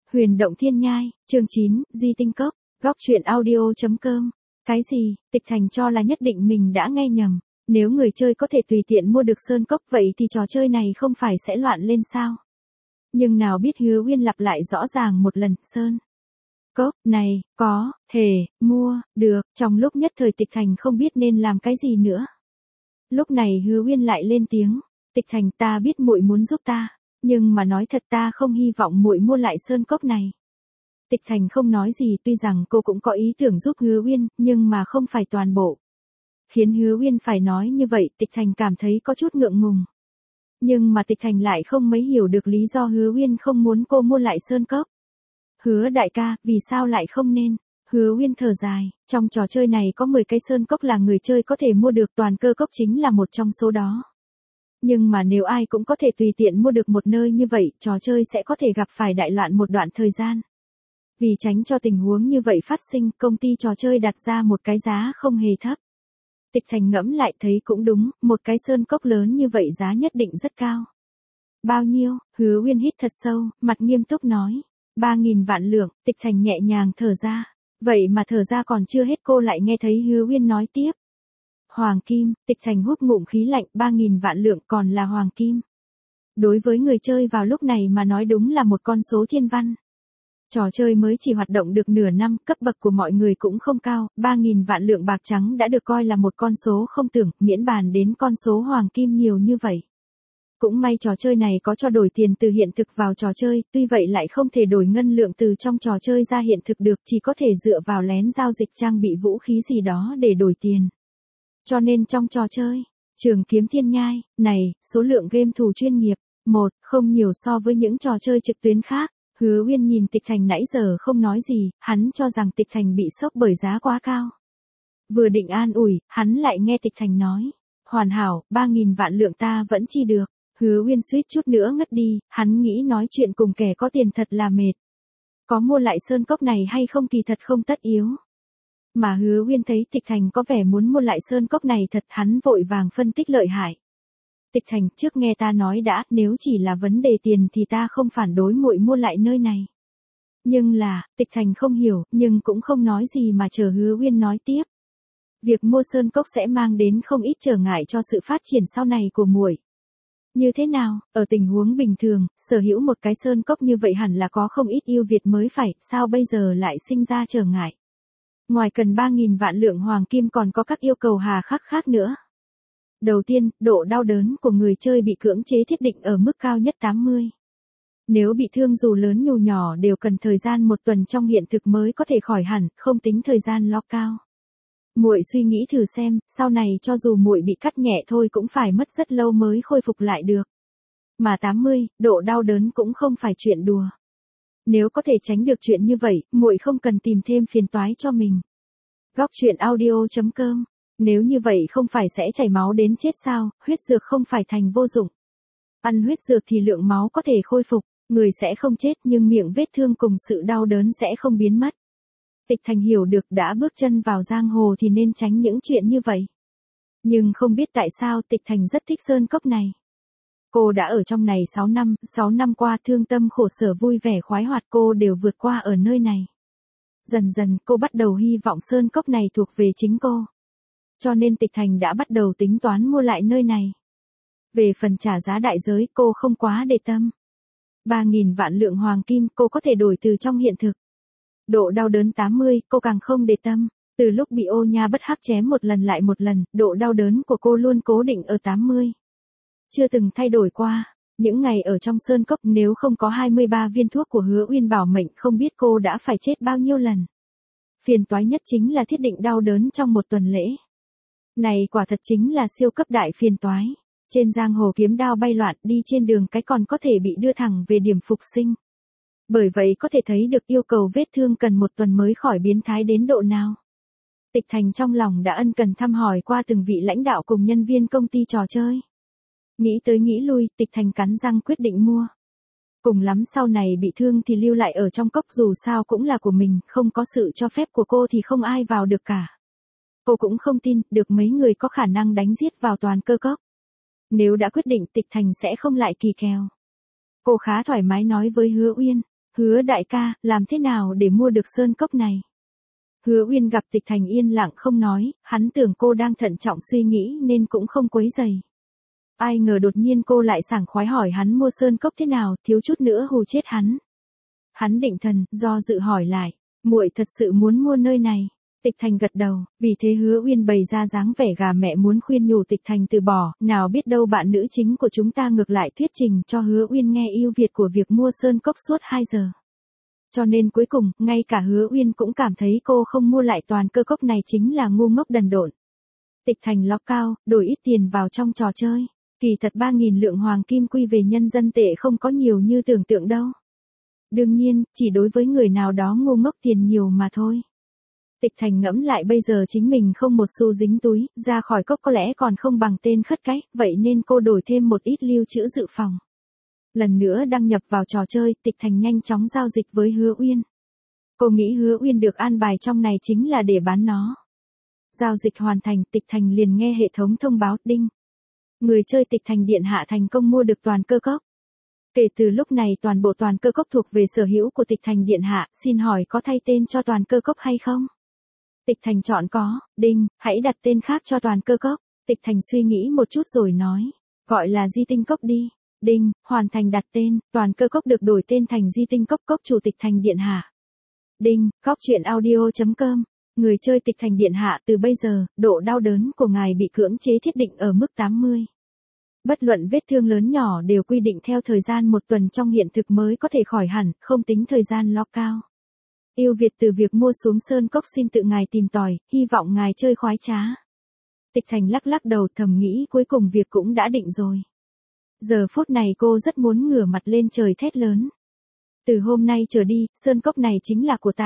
Huyền động thiên nhai, chương 9, Di tinh cốc, góc truyện audio.com. Cái gì, Tịch Thành cho là nhất định mình đã nghe nhầm. Nếu người chơi có thể tùy tiện mua được sơn cốc vậy thì trò chơi này không phải sẽ loạn lên sao? Nhưng nào biết Hứa Uyên lặp lại rõ ràng một lần, sơn cốc này, có thể mua được. Trong lúc nhất thời Tịch Thành không biết nên làm cái gì nữa. Lúc này Hứa Uyên lại lên tiếng, Tịch Thành, ta biết muội muốn giúp ta, nhưng mà nói thật ta không hy vọng muội mua lại sơn cốc này. Tịch Thành không nói gì, tuy rằng cô cũng có ý tưởng giúp Hứa Uyên, nhưng mà không phải toàn bộ. Khiến Hứa Uyên phải nói như vậy, Tịch Thành cảm thấy có chút ngượng ngùng. Nhưng mà Tịch Thành lại không mấy hiểu được lý do Hứa Uyên không muốn cô mua lại sơn cốc. Hứa đại ca, vì sao lại không nên? Hứa Uyên thở dài, trong trò chơi này có 10 cái sơn cốc là người chơi có thể mua được, toàn cơ cốc chính là một trong số đó. Nhưng mà nếu ai cũng có thể tùy tiện mua được một nơi như vậy, trò chơi sẽ có thể gặp phải đại loạn một đoạn thời gian. Vì tránh cho tình huống như vậy phát sinh, công ty trò chơi đặt ra một cái giá không hề thấp. Tịch Thành ngẫm lại thấy cũng đúng, một cái sơn cốc lớn như vậy giá nhất định rất cao. Bao nhiêu? Hứa Uyên hít thật sâu, mặt nghiêm túc nói. 3.000 vạn lượng. Tịch Thành nhẹ nhàng thở ra. Vậy mà thở ra còn chưa hết, cô lại nghe thấy Hứa Uyên nói tiếp. Hoàng kim. Tịch Thành hút ngụm khí lạnh, 3.000 vạn lượng còn là hoàng kim. Đối với người chơi vào lúc này mà nói đúng là một con số thiên văn. Trò chơi mới chỉ hoạt động được nửa năm, cấp bậc của mọi người cũng không cao, 3.000 vạn lượng bạc trắng đã được coi là một con số không tưởng, miễn bàn đến con số hoàng kim nhiều như vậy. Cũng may trò chơi này có cho đổi tiền từ hiện thực vào trò chơi, tuy vậy lại không thể đổi ngân lượng từ trong trò chơi ra hiện thực được, chỉ có thể dựa vào lén giao dịch trang bị vũ khí gì đó để đổi tiền. Cho nên trong trò chơi, Trường Kiếm Thiên Nhai, này, số lượng game thủ chuyên nghiệp, không nhiều so với những trò chơi trực tuyến khác. Hứa Uyên nhìn Tịch Thành nãy giờ không nói gì, hắn cho rằng Tịch Thành bị sốc bởi giá quá cao. Vừa định an ủi, hắn lại nghe Tịch Thành nói. Hoàn hảo, 3.000 vạn lượng ta vẫn chi được. Hứa Uyên suýt chút nữa ngất đi, hắn nghĩ nói chuyện cùng kẻ có tiền thật là mệt. Có mua lại sơn cốc này hay không kỳ thật không tất yếu. Mà Hứa Uyên thấy Tịch Thành có vẻ muốn mua lại sơn cốc này thật, hắn vội vàng phân tích lợi hại. Tịch Thành, trước nghe ta nói đã, nếu chỉ là vấn đề tiền thì ta không phản đối muội mua lại nơi này. Nhưng là, Tịch Thành không hiểu, nhưng cũng không nói gì mà chờ Hứa Uyên nói tiếp. Việc mua sơn cốc sẽ mang đến không ít trở ngại cho sự phát triển sau này của muội. Như thế nào, ở tình huống bình thường, sở hữu một cái sơn cốc như vậy hẳn là có không ít ưu việt mới phải, sao bây giờ lại sinh ra trở ngại? Ngoài cần 3.000 vạn lượng hoàng kim còn có các yêu cầu hà khắc khác nữa. Đầu tiên, độ đau đớn của người chơi bị cưỡng chế thiết định ở mức cao nhất 80. Nếu bị thương dù lớn nhdù nhỏ đều cần thời gian 1 tuần trong hiện thực mới có thể khỏi hẳn, không tính thời gian lo cao. Muội suy nghĩ thử xem, sau này cho dù muội bị cắt nhẹ thôi cũng phải mất rất lâu mới khôi phục lại được. Mà 80, độ đau đớn cũng không phải chuyện đùa. Nếu có thể tránh được chuyện như vậy, muội không cần tìm thêm phiền toái cho mình. Góc truyện audio.com. Nếu như vậy không phải sẽ chảy máu đến chết sao, huyết dược không phải thành vô dụng. Ăn huyết dược thì lượng máu có thể khôi phục, người sẽ không chết nhưng miệng vết thương cùng sự đau đớn sẽ không biến mất. Tịch Thành hiểu được đã bước chân vào giang hồ thì nên tránh những chuyện như vậy. Nhưng không biết tại sao Tịch Thành rất thích sơn cốc này. Cô đã ở trong này 6 năm qua thương tâm khổ sở vui vẻ khoái hoạt cô đều vượt qua ở nơi này. Dần dần cô bắt đầu hy vọng sơn cốc này thuộc về chính cô. Cho nên Tịch Thành đã bắt đầu tính toán mua lại nơi này. Về phần trả giá đại giới cô không quá để tâm. 3.000 vạn lượng hoàng kim cô có thể đổi từ trong hiện thực. Độ đau đớn 80 cô càng không để tâm. Từ lúc bị ô nha bất hắc chém một lần lại một lần, độ đau đớn của cô luôn cố định ở 80. Chưa từng thay đổi qua. Những ngày ở trong sơn cốc nếu không có 23 viên thuốc của Hứa Uyên bảo mệnh không biết cô đã phải chết bao nhiêu lần. Phiền toái nhất chính là thiết định đau đớn trong 1 tuần lễ. Này quả thật chính là siêu cấp đại phiền toái. Trên giang hồ kiếm đao bay loạn đi trên đường cái còn có thể bị đưa thẳng về điểm phục sinh. Bởi vậy có thể thấy được yêu cầu vết thương cần 1 tuần mới khỏi biến thái đến độ nào. Tịch Thành trong lòng đã ân cần thăm hỏi qua từng vị lãnh đạo cùng nhân viên công ty trò chơi. Nghĩ tới nghĩ lui, Tịch Thành cắn răng quyết định mua. Cùng lắm sau này bị thương thì lưu lại ở trong cốc dù sao cũng là của mình, không có sự cho phép của cô thì không ai vào được cả. Cô cũng không tin được mấy người có khả năng đánh giết vào toàn cơ cốc. Nếu đã quyết định Tịch Thành sẽ không lại kỳ kèo. Cô khá thoải mái nói với Hứa Uyên. Hứa đại ca, làm thế nào để mua được sơn cốc này? Hứa Uyên gặp Tịch Thành yên lặng không nói, hắn tưởng cô đang thận trọng suy nghĩ nên cũng không quấy rầy. Ai ngờ đột nhiên cô lại sảng khoái hỏi hắn mua sơn cốc thế nào, thiếu chút nữa hù chết hắn. Hắn định thần, do dự hỏi lại, muội thật sự muốn mua nơi này. Tịch Thành gật đầu, vì thế Hứa Uyên bày ra dáng vẻ gà mẹ muốn khuyên nhủ Tịch Thành từ bỏ, nào biết đâu bạn nữ chính của chúng ta ngược lại thuyết trình cho Hứa Uyên nghe ưu việt của việc mua sơn cốc suốt 2 giờ. Cho nên cuối cùng, ngay cả Hứa Uyên cũng cảm thấy cô không mua lại toàn cơ cốc này chính là ngu ngốc đần độn. Tịch Thành ló cao, đổi ít tiền vào trong trò chơi. Kỳ thật 3.000 lượng hoàng kim quy về nhân dân tệ không có nhiều như tưởng tượng đâu. Đương nhiên, chỉ đối với người nào đó ngu ngốc tiền nhiều mà thôi. Tịch Thành ngẫm lại bây giờ chính mình không một xu dính túi, ra khỏi cốc có lẽ còn không bằng tên khất cái, vậy nên cô đổi thêm một ít lưu trữ dự phòng. Lần nữa đăng nhập vào trò chơi, Tịch Thành nhanh chóng giao dịch với Hứa Uyên. Cô nghĩ Hứa Uyên được an bài trong này chính là để bán nó. Giao dịch hoàn thành, Tịch Thành liền nghe hệ thống thông báo, đinh. Người chơi Tịch Thành điện hạ thành công mua được toàn cơ cốc. Kể từ lúc này toàn bộ toàn cơ cốc thuộc về sở hữu của Tịch Thành điện hạ, xin hỏi có thay tên cho toàn cơ cốc hay không? Tịch Thành chọn có, đinh, hãy đặt tên khác cho toàn cơ cốc. Tịch Thành suy nghĩ một chút rồi nói, gọi là di tinh cốc đi. Đinh, hoàn thành đặt tên, toàn cơ cốc được đổi tên thành di tinh cốc, cốc chủ Tịch Thành điện hạ. Đinh, cóc truyện audio.com. Người chơi Tịch Thành điện hạ, từ bây giờ, độ đau đớn của ngài bị cưỡng chế thiết định ở mức 80. Bất luận vết thương lớn nhỏ đều quy định theo thời gian 1 tuần trong hiện thực mới có thể khỏi hẳn, không tính thời gian lock-out. Ưu việt từ việc mua xuống sơn cốc xin tự ngài tìm tòi, hy vọng ngài chơi khoái trá. Tịch Thành lắc lắc đầu thầm nghĩ cuối cùng việc cũng đã định rồi. Giờ phút này cô rất muốn ngửa mặt lên trời thét lớn. Từ hôm nay trở đi, sơn cốc này chính là của ta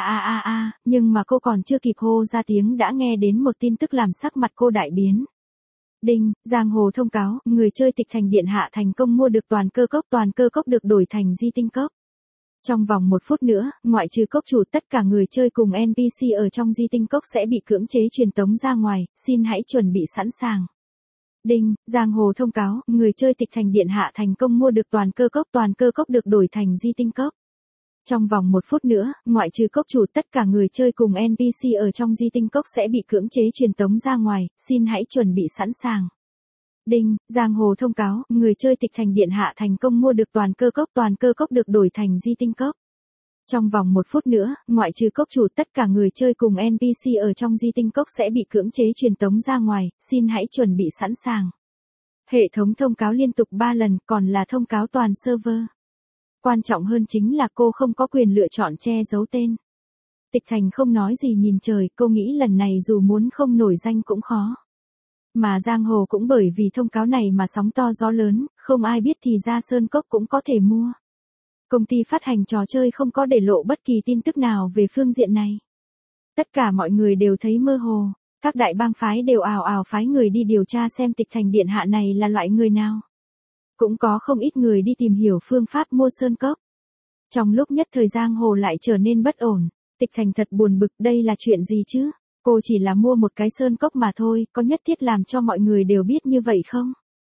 nhưng mà cô còn chưa kịp hô ra tiếng đã nghe đến một tin tức làm sắc mặt cô đại biến. Đinh, giang hồ thông cáo, người chơi Tịch Thành điện hạ thành công mua được toàn cơ cốc được đổi thành di tinh cốc. Trong vòng 1 phút nữa, ngoại trừ cốc chủ tất cả người chơi cùng NPC ở trong di tinh cốc sẽ bị cưỡng chế truyền tống ra ngoài, xin hãy chuẩn bị sẵn sàng. Đinh, giang hồ thông cáo, người chơi Tịch Thành điện hạ thành công mua được toàn cơ cốc được đổi thành di tinh cốc. Trong vòng 1 phút nữa, ngoại trừ cốc chủ tất cả người chơi cùng NPC ở trong di tinh cốc sẽ bị cưỡng chế truyền tống ra ngoài, xin hãy chuẩn bị sẵn sàng. Đinh, giang hồ thông cáo, người chơi Tịch Thành điện hạ thành công mua được toàn cơ cốc được đổi thành di tinh cốc. Trong vòng 1 phút nữa, ngoại trừ cốc chủ tất cả người chơi cùng NPC ở trong di tinh cốc sẽ bị cưỡng chế truyền tống ra ngoài, xin hãy chuẩn bị sẵn sàng. Hệ thống thông cáo liên tục 3 lần, còn là thông cáo toàn server. Quan trọng hơn chính là cô không có quyền lựa chọn che giấu tên. Tịch Thành không nói gì nhìn trời, cô nghĩ lần này dù muốn không nổi danh cũng khó. Mà giang hồ cũng bởi vì thông cáo này mà sóng to gió lớn, không ai biết thì ra sơn cốc cũng có thể mua. Công ty phát hành trò chơi không có để lộ bất kỳ tin tức nào về phương diện này. Tất cả mọi người đều thấy mơ hồ, các đại bang phái đều ào ào phái người đi điều tra xem Tịch Thành điện hạ này là loại người nào. Cũng có không ít người đi tìm hiểu phương pháp mua sơn cốc. Trong lúc nhất thời giang hồ lại trở nên bất ổn, Tịch Thành thật buồn bực, đây là chuyện gì chứ? Cô chỉ là mua một cái sơn cốc mà thôi, có nhất thiết làm cho mọi người đều biết như vậy không?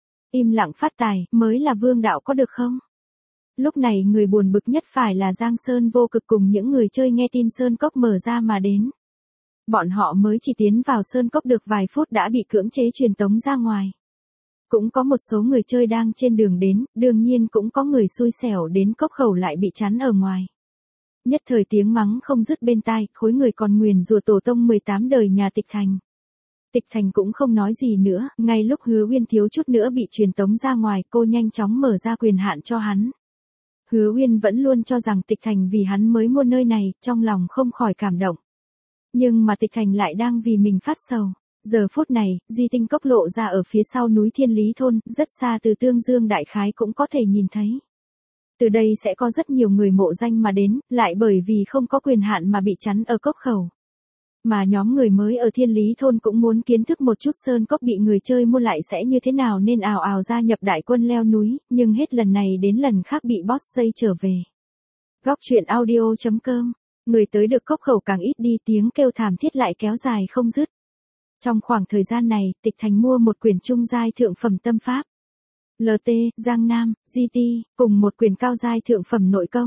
Im lặng phát tài, mới là vương đạo có được không? Lúc này người buồn bực nhất phải là Giang Sơn Vô Cực cùng những người chơi nghe tin sơn cốc mở ra mà đến. Bọn họ mới chỉ tiến vào sơn cốc được vài phút đã bị cưỡng chế truyền tống ra ngoài. Cũng có một số người chơi đang trên đường đến, đương nhiên cũng có người xui xẻo đến cốc khẩu lại bị chắn ở ngoài. Nhất thời tiếng mắng không dứt bên tai, khối người còn nguyền rủa tổ tông 18 đời nhà Tịch Thành. Tịch Thành cũng không nói gì nữa, ngay lúc Hứa Uyên thiếu chút nữa bị truyền tống ra ngoài, cô nhanh chóng mở ra quyền hạn cho hắn. Hứa Uyên vẫn luôn cho rằng Tịch Thành vì hắn mới mua nơi này, trong lòng không khỏi cảm động. Nhưng mà Tịch Thành lại đang vì mình phát sầu. Giờ phút này, di tinh cốc lộ ra ở phía sau núi Thiên Lý Thôn, rất xa từ Tương Dương đại khái cũng có thể nhìn thấy. Từ đây sẽ có rất nhiều người mộ danh mà đến, lại bởi vì không có quyền hạn mà bị chắn ở cốc khẩu. Mà nhóm người mới ở Thiên Lý Thôn cũng muốn kiến thức một chút sơn cốc bị người chơi mua lại sẽ như thế nào nên ào ào gia nhập đại quân leo núi, nhưng hết lần này đến lần khác bị boss dây trở về. Góc truyện audio.com, người tới được cốc khẩu càng ít đi, tiếng kêu thảm thiết lại kéo dài không dứt. Trong khoảng thời gian này, Tịch Thành mua một quyển trung giai thượng phẩm tâm pháp. LT, Giang Nam, GT, cùng một quyển cao giai thượng phẩm nội công.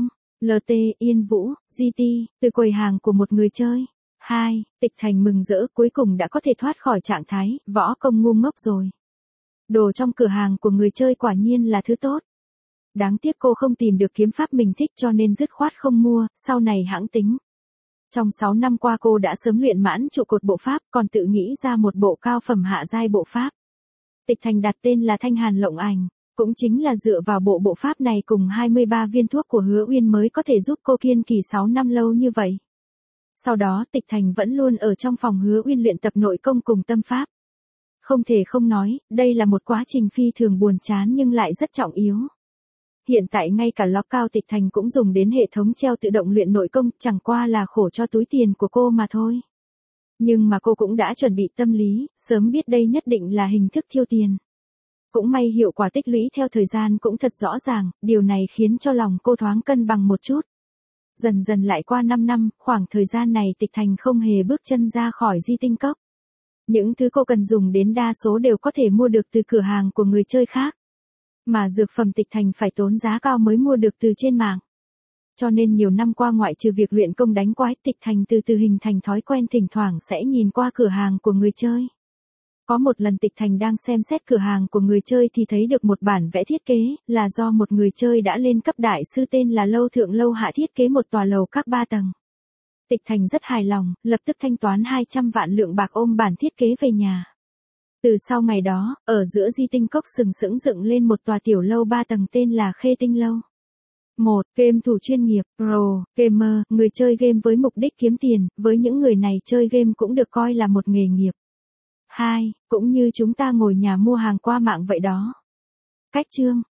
LT, Yên Vũ, GT, từ quầy hàng của một người chơi. 2. Tịch Thành mừng rỡ cuối cùng đã có thể thoát khỏi trạng thái, võ công ngu ngốc rồi. Đồ trong cửa hàng của người chơi quả nhiên là thứ tốt. Đáng tiếc cô không tìm được kiếm pháp mình thích cho nên dứt khoát không mua, sau này hãng tính. Trong 6 năm qua cô đã sớm luyện mãn trụ cột bộ pháp, còn tự nghĩ ra một bộ cao phẩm hạ giai bộ pháp. Tịch Thành đặt tên là Thanh Hàn Lộng Ảnh, cũng chính là dựa vào bộ pháp này cùng 23 viên thuốc của Hứa Uyên mới có thể giúp cô kiên trì 6 năm lâu như vậy. Sau đó Tịch Thành vẫn luôn ở trong phòng Hứa Uyên luyện tập nội công cùng tâm pháp. Không thể không nói, đây là một quá trình phi thường buồn chán nhưng lại rất trọng yếu. Hiện tại ngay cả ló cao Tịch Thành cũng dùng đến hệ thống treo tự động luyện nội công, chẳng qua là khổ cho túi tiền của cô mà thôi. Nhưng mà cô cũng đã chuẩn bị tâm lý, sớm biết đây nhất định là hình thức thiêu tiền. Cũng may hiệu quả tích lũy theo thời gian cũng thật rõ ràng, điều này khiến cho lòng cô thoáng cân bằng một chút. Dần dần lại qua 5 năm, khoảng thời gian này Tịch Thành không hề bước chân ra khỏi Di Tinh Cốc. Những thứ cô cần dùng đến đa số đều có thể mua được từ cửa hàng của người chơi khác. Mà dược phẩm Tịch Thành phải tốn giá cao mới mua được từ trên mạng. Cho nên nhiều năm qua ngoại trừ việc luyện công đánh quái, Tịch Thành từ từ hình thành thói quen thỉnh thoảng sẽ nhìn qua cửa hàng của người chơi. Có một lần Tịch Thành đang xem xét cửa hàng của người chơi thì thấy được một bản vẽ thiết kế, là do một người chơi đã lên cấp đại sư tên là Lâu Thượng Lâu Hạ thiết kế một tòa lầu các 3 tầng. Tịch Thành rất hài lòng, lập tức thanh toán 200 vạn lượng bạc ôm bản thiết kế về nhà. Từ sau ngày đó, ở giữa Di Tinh Cốc sừng sững dựng lên một tòa tiểu lâu 3 tầng tên là Khê Tinh Lâu. 1. Game thủ chuyên nghiệp, pro, gamer, người chơi game với mục đích kiếm tiền, với những người này chơi game cũng được coi là một nghề nghiệp. 2. Cũng như chúng ta ngồi nhà mua hàng qua mạng vậy đó. Cách chương